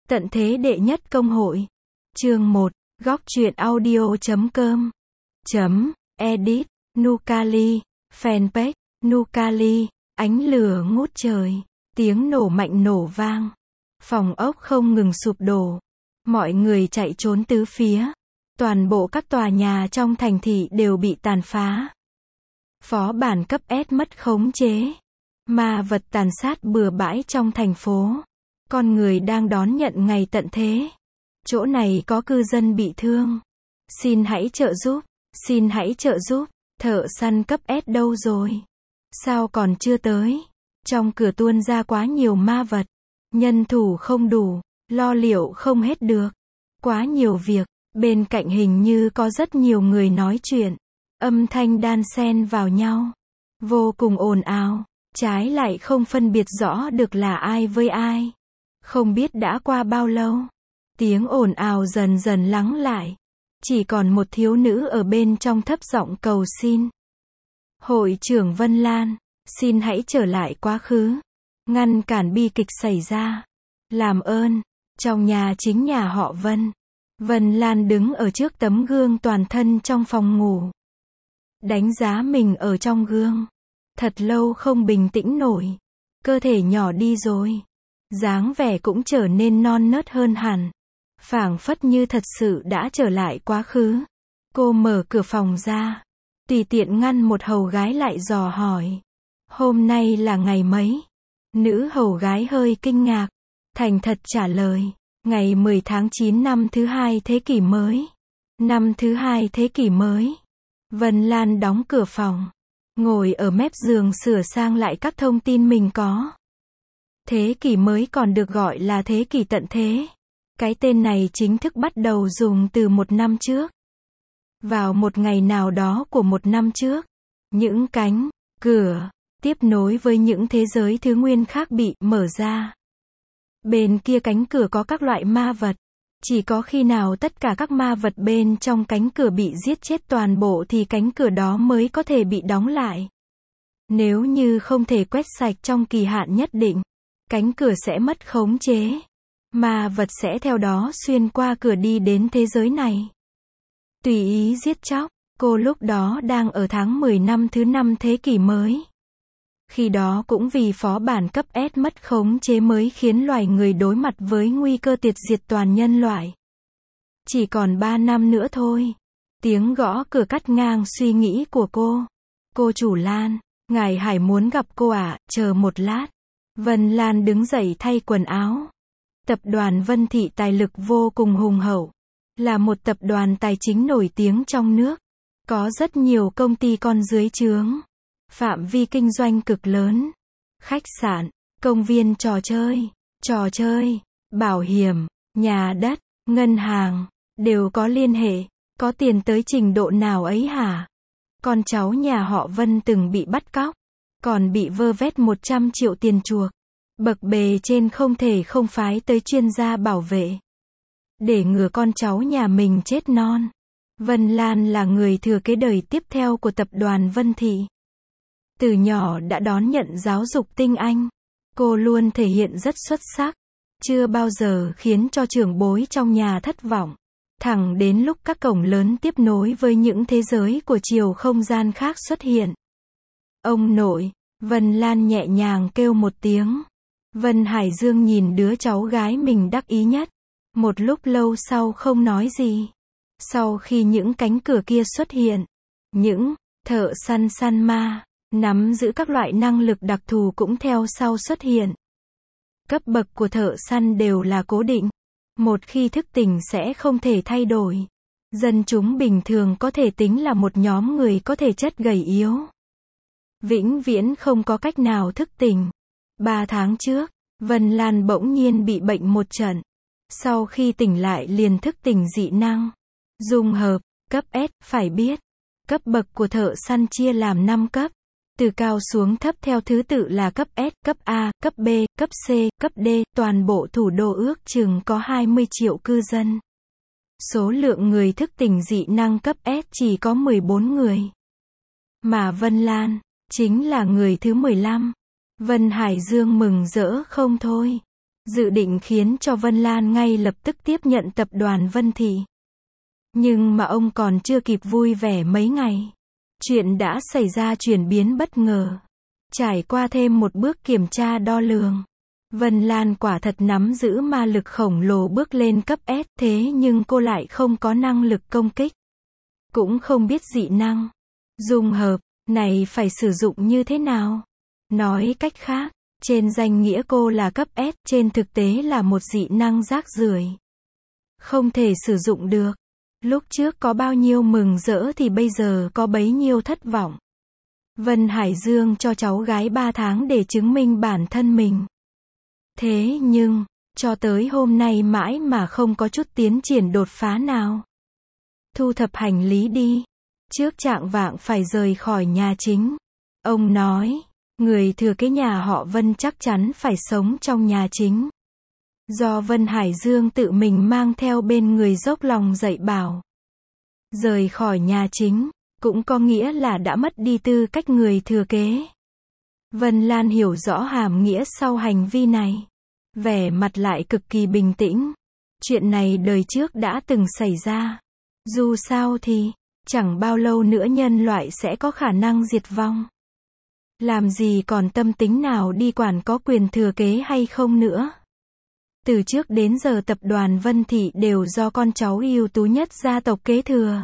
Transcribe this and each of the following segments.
Tận thế đệ nhất công hội. Chương 1, góc truyện audio.com. Edit, Nucali, fanpage, Nucali, ánh lửa ngút trời, tiếng nổ mạnh nổ vang. Phòng ốc không ngừng sụp đổ. Mọi người chạy trốn tứ phía. Toàn bộ các tòa nhà trong thành thị đều bị tàn phá. Phó bản cấp S mất khống chế. Ma vật tàn sát bừa bãi trong thành phố. Con người đang đón nhận ngày tận thế. Chỗ này có cư dân bị thương. Xin hãy trợ giúp. Xin hãy trợ giúp. Thợ săn cấp S đâu rồi? Sao còn chưa tới? Trong cửa tuôn ra quá nhiều ma vật. Nhân thủ không đủ. Lo liệu không hết được. Quá nhiều việc. Bên cạnh hình như có rất nhiều người nói chuyện. Âm thanh đan xen vào nhau. Vô cùng ồn ào. Trái lại không phân biệt rõ được là ai với ai. Không biết đã qua bao lâu. Tiếng ồn ào dần dần lắng lại. Chỉ còn một thiếu nữ ở bên trong thấp giọng cầu xin. Hội trưởng Vân Lan, xin hãy trở lại quá khứ. Ngăn cản bi kịch xảy ra. Làm ơn. Trong nhà chính nhà họ Vân. Vân Lan đứng ở trước tấm gương toàn thân trong phòng ngủ. Đánh giá mình ở trong gương. Thật lâu không bình tĩnh nổi. Cơ thể nhỏ đi rồi. Dáng vẻ cũng trở nên non nớt hơn hẳn. Phảng phất như thật sự đã trở lại quá khứ. Cô mở cửa phòng ra. Tùy tiện ngăn một hầu gái lại dò hỏi. Hôm nay là ngày mấy? Nữ hầu gái hơi kinh ngạc. Thành thật trả lời. Ngày 10 tháng 9 năm thứ 2 thế kỷ mới. Năm thứ 2 thế kỷ mới. Vân Lan đóng cửa phòng. Ngồi ở mép giường sửa sang lại các thông tin mình có. Thế kỷ mới còn được gọi là thế kỷ tận thế. Cái tên này chính thức bắt đầu dùng từ một năm trước. Vào một ngày nào đó của một năm trước, những cánh cửa tiếp nối với những thế giới thứ nguyên khác bị mở ra. Bên kia cánh cửa có các loại ma vật. Chỉ có khi nào tất cả các ma vật bên trong cánh cửa bị giết chết toàn bộ thì cánh cửa đó mới có thể bị đóng lại. Nếu như không thể quét sạch trong kỳ hạn nhất định, cánh cửa sẽ mất khống chế. Ma vật sẽ theo đó xuyên qua cửa đi đến thế giới này. Tùy ý giết chóc. Cô lúc đó đang ở tháng 10 năm thứ 5 thế kỷ mới. Khi đó cũng vì phó bản cấp S mất khống chế mới khiến loài người đối mặt với nguy cơ tuyệt diệt toàn nhân loại. Chỉ còn 3 năm nữa thôi. Tiếng gõ cửa cắt ngang suy nghĩ của cô. Cô chủ Lan, ngài Hải muốn gặp cô ạ, chờ một lát. Vân Lan đứng dậy thay quần áo. Tập đoàn Vân Thị tài lực vô cùng hùng hậu. Là một tập đoàn tài chính nổi tiếng trong nước. Có rất nhiều công ty con dưới trướng. Phạm vi kinh doanh cực lớn. Khách sạn, công viên trò chơi, bảo hiểm, nhà đất, ngân hàng, đều có liên hệ. Có tiền tới trình độ nào ấy hả? Con cháu nhà họ Vân từng bị bắt cóc. Còn bị vơ vét 100 triệu tiền chuộc. Bậc bề trên không thể không phái tới chuyên gia bảo vệ. Để ngừa con cháu nhà mình chết non. Vân Lan là người thừa kế đời tiếp theo của tập đoàn Vân Thị. Từ nhỏ đã đón nhận giáo dục tinh anh. Cô luôn thể hiện rất xuất sắc. Chưa bao giờ khiến cho trưởng bối trong nhà thất vọng. Thẳng đến lúc các cổng lớn tiếp nối với những thế giới của chiều không gian khác xuất hiện. Ông nội, Vân Lan nhẹ nhàng kêu một tiếng. Vân Hải Dương nhìn đứa cháu gái mình đắc ý nhất. Một lúc lâu sau không nói gì. Sau khi những cánh cửa kia xuất hiện, những thợ săn ma, nắm giữ các loại năng lực đặc thù cũng theo sau xuất hiện. Cấp bậc của thợ săn đều là cố định. Một khi thức tỉnh sẽ không thể thay đổi. Dân chúng bình thường có thể tính là một nhóm người có thể chất gầy yếu. Vĩnh viễn không có cách nào thức tỉnh. 3 tháng trước, Vân Lan bỗng nhiên bị bệnh một trận. Sau khi tỉnh lại liền thức tỉnh dị năng. Dung hợp, cấp S, phải biết. Cấp bậc của thợ săn chia làm 5 cấp. Từ cao xuống thấp theo thứ tự là cấp S, cấp A, cấp B, cấp C, cấp D. Toàn bộ thủ đô ước chừng có 20 triệu cư dân. Số lượng người thức tỉnh dị năng cấp S chỉ có 14 người. Mà Vân Lan, chính là người thứ 15. Vân Hải Dương mừng rỡ không thôi. dự định khiến cho Vân Lan ngay lập tức tiếp nhận tập đoàn Vân Thị. Nhưng mà ông còn chưa kịp vui vẻ mấy ngày. Chuyện đã xảy ra chuyển biến bất ngờ. Trải qua thêm một bước kiểm tra đo lường. Vân Lan quả thật nắm giữ ma lực khổng lồ bước lên cấp S, thế nhưng cô lại không có năng lực công kích. Cũng không biết dị năng. Dung hợp, này phải sử dụng như thế nào? Nói cách khác, trên danh nghĩa cô là cấp S, trên thực tế là một dị năng rác rưởi. Không thể sử dụng được. Lúc trước có bao nhiêu mừng rỡ thì bây giờ có bấy nhiêu thất vọng. Vân Hải Dương cho cháu gái 3 tháng để chứng minh bản thân mình. Thế nhưng, cho tới hôm nay mãi mà không có chút tiến triển đột phá nào. Thu thập hành lý đi. Trước chạng vạng phải rời khỏi nhà chính. Ông nói, người thừa kế nhà họ Vân chắc chắn phải sống trong nhà chính. Do Vân Hải Dương tự mình mang theo bên người dốc lòng dạy bảo. Rời khỏi nhà chính, cũng có nghĩa là đã mất đi tư cách người thừa kế. Vân Lan hiểu rõ hàm nghĩa sau hành vi này. Vẻ mặt lại cực kỳ bình tĩnh. Chuyện này đời trước đã từng xảy ra. Dù sao thì, chẳng bao lâu nữa nhân loại sẽ có khả năng diệt vong. Làm gì còn tâm tính nào đi quản có quyền thừa kế hay không nữa. Từ trước đến giờ tập đoàn Vân Thị đều do con cháu ưu tú nhất gia tộc kế thừa.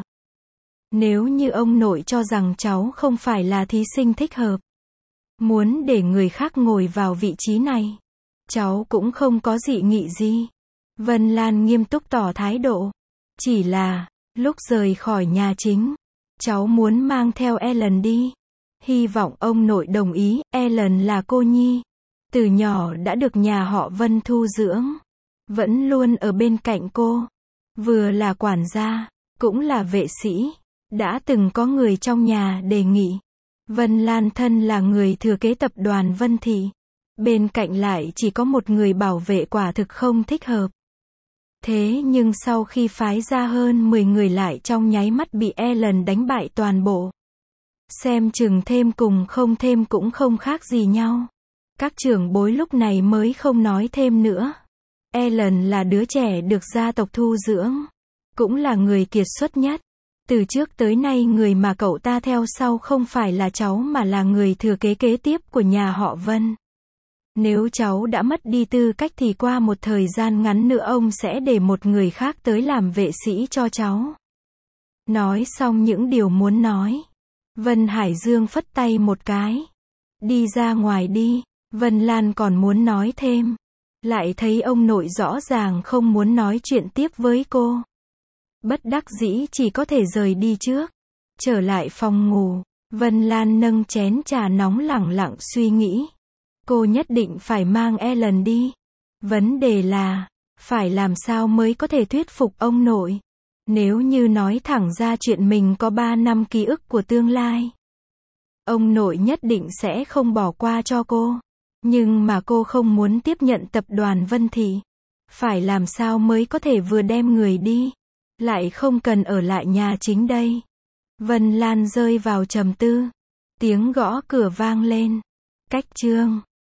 Nếu như ông nội cho rằng cháu không phải là thí sinh thích hợp, muốn để người khác ngồi vào vị trí này, cháu cũng không có dị nghị gì. Vân Lan nghiêm túc tỏ thái độ. Chỉ là, lúc rời khỏi nhà chính, cháu muốn mang theo Ellen đi. Hy vọng ông nội đồng ý. Ellen là cô nhi. Từ nhỏ đã được nhà họ Vân thu dưỡng. Vẫn luôn ở bên cạnh cô. Vừa là quản gia, cũng là vệ sĩ. Đã từng có người trong nhà đề nghị. Vân Lan thân là người thừa kế tập đoàn Vân Thị. Bên cạnh lại chỉ có một người bảo vệ quả thực không thích hợp. Thế nhưng sau khi phái ra hơn 10 người lại trong nháy mắt bị Ellen đánh bại toàn bộ. Xem chừng thêm cùng không thêm cũng không khác gì nhau. Các trưởng bối lúc này mới không nói thêm nữa. Ellen là đứa trẻ được gia tộc thu dưỡng. Cũng là người kiệt xuất nhất. Từ trước tới nay người mà cậu ta theo sau không phải là cháu mà là người thừa kế kế tiếp của nhà họ Vân. Nếu cháu đã mất đi tư cách thì qua một thời gian ngắn nữa ông sẽ để một người khác tới làm vệ sĩ cho cháu. Nói xong những điều muốn nói. Vân Hải Dương phất tay một cái. Đi ra ngoài đi. Vân Lan còn muốn nói thêm. Lại thấy ông nội rõ ràng không muốn nói chuyện tiếp với cô. Bất đắc dĩ chỉ có thể rời đi trước. Trở lại phòng ngủ. Vân Lan nâng chén trà nóng lẳng lặng suy nghĩ. Cô nhất định phải mang Ellen đi. Vấn đề là, phải làm sao mới có thể thuyết phục ông nội. Nếu như nói thẳng ra chuyện mình có 3 năm ký ức của tương lai. Ông nội nhất định sẽ không bỏ qua cho cô. Nhưng mà cô không muốn tiếp nhận tập đoàn Vân Thị. Phải làm sao mới có thể vừa đem người đi. Lại không cần ở lại nhà chính đây. Vân Lan rơi vào trầm tư. Tiếng gõ cửa vang lên. Cách chương